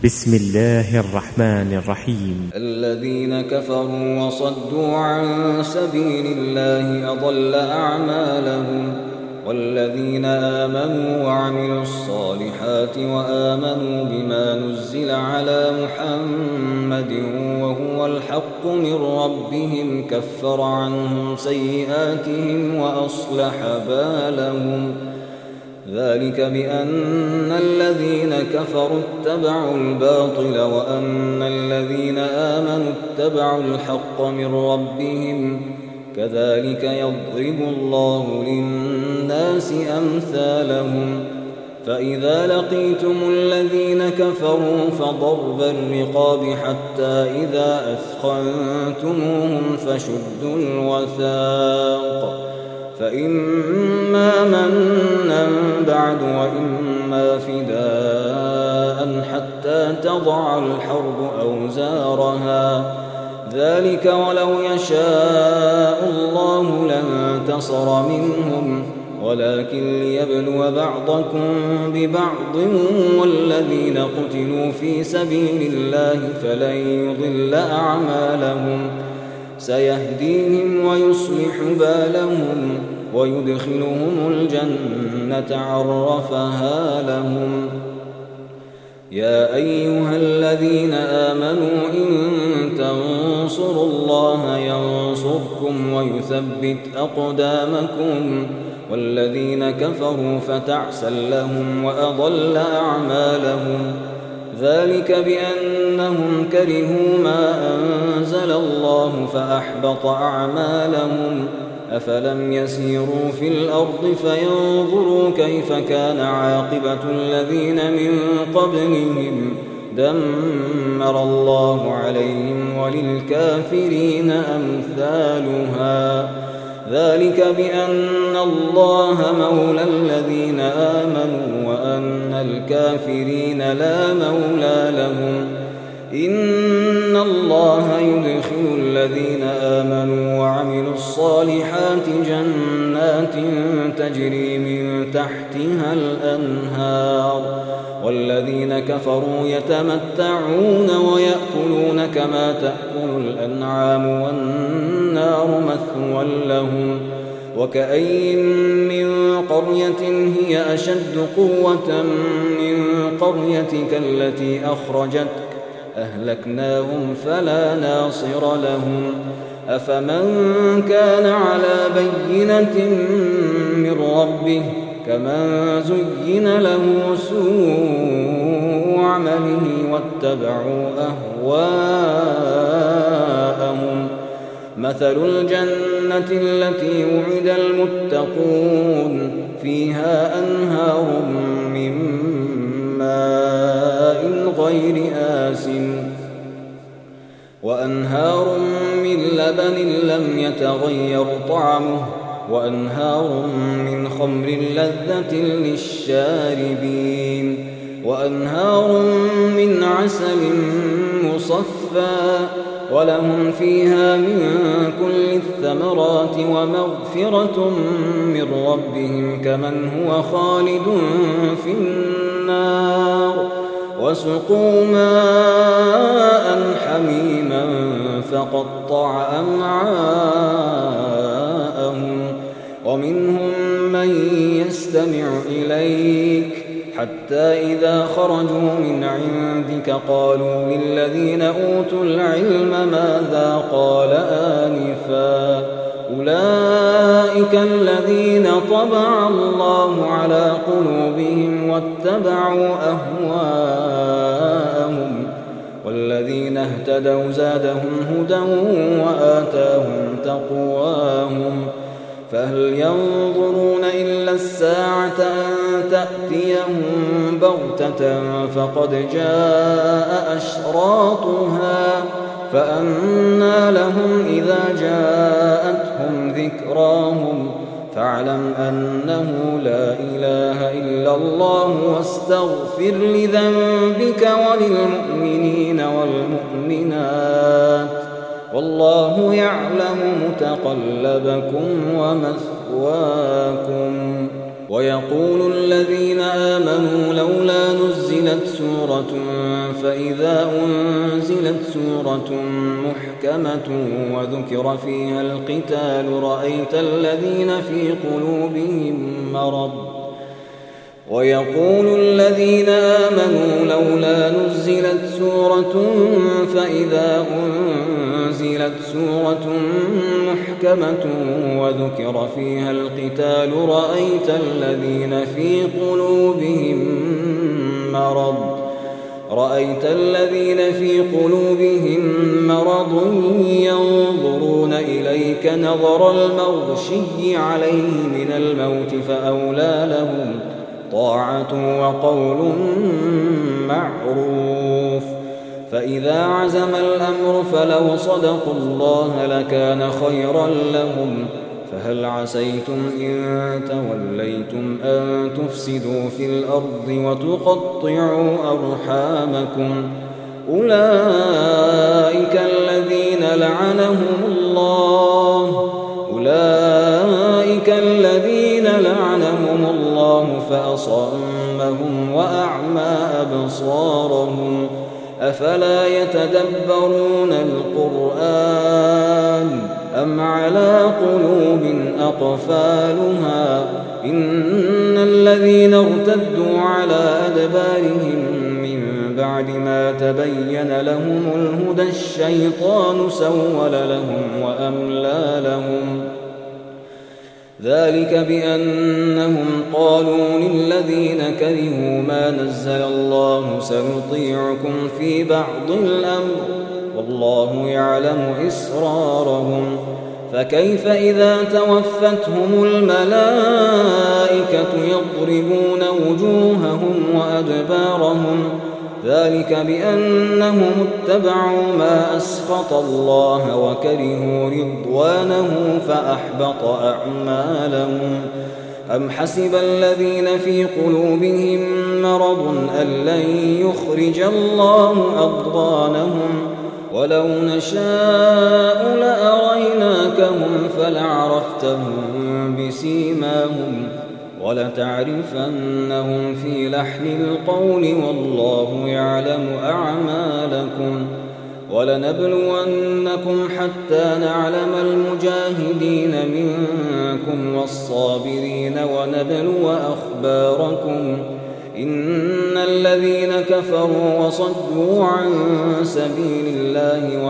بسم الله الرحمن الرحيم. الذين كفروا وصدوا عن سبيل الله أضل أعمالهم، والذين آمنوا وعملوا الصالحات وآمنوا بما نزل على محمد وهو الحق من ربهم كفر عنهم سيئاتهم وأصلح بالهم. ذلك بأن الذين كفروا اتبعوا الباطل وأن الذين آمنوا اتبعوا الحق من ربهم، كذلك يضرب الله للناس أمثالهم. فإذا لقيتم الذين كفروا فضرب الرقاب حتى إذا أثخنتموهم فشدوا الوثاق، فإما منا بعد وإما فداء حتى تضع الحرب أوزارها، ذلك ولو يشاء الله لانتصر منهم، ولكن ليبلو بعضكم ببعض، والذين قتلوا في سبيل الله فلن يضل أعمالهم، سيهديهم ويصلح بالهم ويدخلهم الجنة عرفها لهم. يا أيها الذين آمنوا إن تنصروا الله ينصركم ويثبت أقدامكم، والذين كفروا فتعسا لهم وأضل أعمالهم. ذلك بأنهم كرهوا ما أنزل الله فأحبط أعمالهم. أفلم يسيروا في الأرض فينظروا كيف كان عاقبة الذين من قبلهم، دمر الله عليهم وللكافرين أمثالها. ذلك بأن الله مولى الذين آمنوا وأن الكافرين لا مولى لهم. إن الله يدخل الذين آمنوا وعملوا الصالحات جنات تجري من تحتها الأنهار، والذين كفروا يتمتعون ويأكلون كما تأكل الأنعام والنار مثوى لهم. وكأين من قرية هي أشد قوة من قريتك التي أخرجتك أهلكناهم فلا ناصر لهم. أفمن كان على بينة من ربه كمن زين له سوء عمله واتبعوا أهواءهم. مثل الجنة التي وعد المتقون فيها أنهار من ماء غير آسن وأنهار من لبن لم يتغير طعمه وأنهار من خمر لذة للشاربين وأنهار من عسل مصفى ولهم فيها من كل الثمرات ومغفرة من ربهم كمن هو خالد في النار وسقوا ماء حميما فقطع أمعاءهم ومنهم من يستمع إليك حتى إذا خرجوا من عندك قالوا للذين أوتوا العلم ماذا قال آنفا أولئك الذين طبع الله على قلوبهم واتبعوا أهواءهم والذين اهتدوا زادهم هدى وآتاهم تقواهم فهل ينظرون إلا الساعة أن تأتيهم بغتة فقد جاء أشراطها فأنى لهم إذا جاءتهم ذكراهم فاعلم أنه لا إله إلا الله واستغفر لذنبك وللمؤمنين والمؤمنات والله يعلم متقلبكم ومثواكم ويقول الذين آمنوا لولا نزلت سورة فإذا أنزلت سورة محكمة وذكر فيها القتال رأيت الذين في قلوبهم مرض ويقول الذين آمنوا لولا نزلت سورة فإذا أنزلت سورة محكمة وذكر فيها القتال رأيت الذين في قلوبهم مرض ينظرون إليك نظر المغشي عليه من الموت فأولى لهم طاعة وقول معروف فإذا عزم الأمر فلو صدقوا الله لكان خيرا لهم فهل عسيتم إن توليتم أن تفسدوا في الأرض وتقطعوا أرحامكم أولئك الذين لعنهم الله فأصمهم وأعمى أبصارهم أفلا يتدبرون القرآن أم على قلوب أقفالها إن الذين ارتدوا على أدبارهم من بعد ما تبين لهم الهدى الشيطان سول لهم وأملى لهم ذلك بأنهم قالوا للذين كرهوا ما نزل الله سنطيعكم في بعض الأمر والله يعلم إسرارهم فكيف إذا توفتهم الملائكة يضربون وجوههم وأدبارهم ذلك بأنهم اتبعوا ما أسخط الله وكرهوا رضوانه فأحبط أعمالهم أم حسب الذين في قلوبهم مرض أن لن يخرج الله أضغانهم ولو نشاء لأريناكهم فلعرفتهم بسيماهم ولتعرفنهم في لحن القول والله يعلم أعمالكم ولنبلونكم حتى نعلم المجاهدين منكم والصابرين ونبلو أخباركم إن الذين كفروا وصدوا عن سبيل الله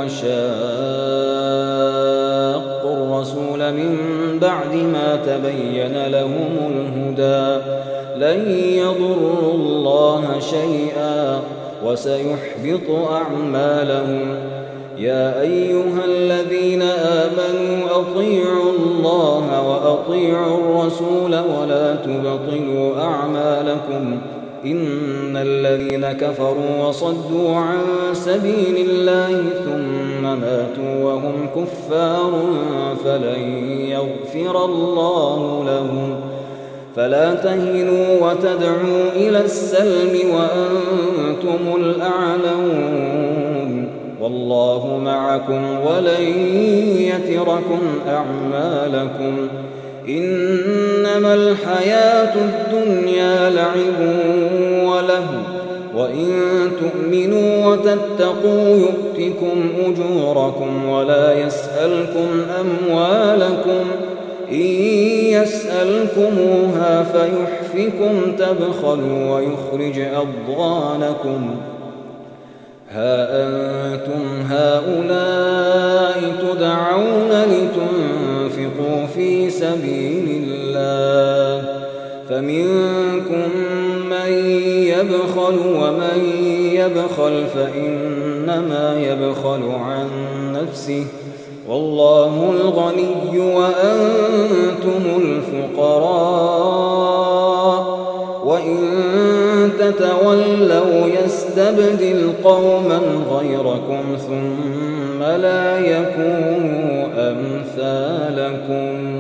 وشاقوا الرسول من بعد ما تبين لهم الهدى لن يضروا الله شيئا وسيحبط أعمالهم يا أيها الذين آمنوا أطيعوا الله وأطيعوا الرسول ولا تبطلوا أعمالكم إن الذين كفروا وصدوا عن سبيل الله ثم ماتوا وهم كفار فلن يغفر الله لهم فلا تهنوا وتدعوا إلى السلم وأنتم الأعلون والله معكم ولن يتركم أعمالكم إنما الحياة الدنيا لعب ولهو وإن تؤمنوا وتتقوا يؤتكم أجوركم ولا يسألكم أموالكم إن يسألكموها فيحفكم تبخلوا ويخرج أضغانكم ها أنتم هؤلاء تدعون لتنفقوا في سبيل الله فمنكم من يبخل ومن يبخل فإنما يبخل عن نفسه والله الغني وأنتم الفقراء وإن تتولوا يستبدل قوما غيركم ثم لا يكونوا أمثالكم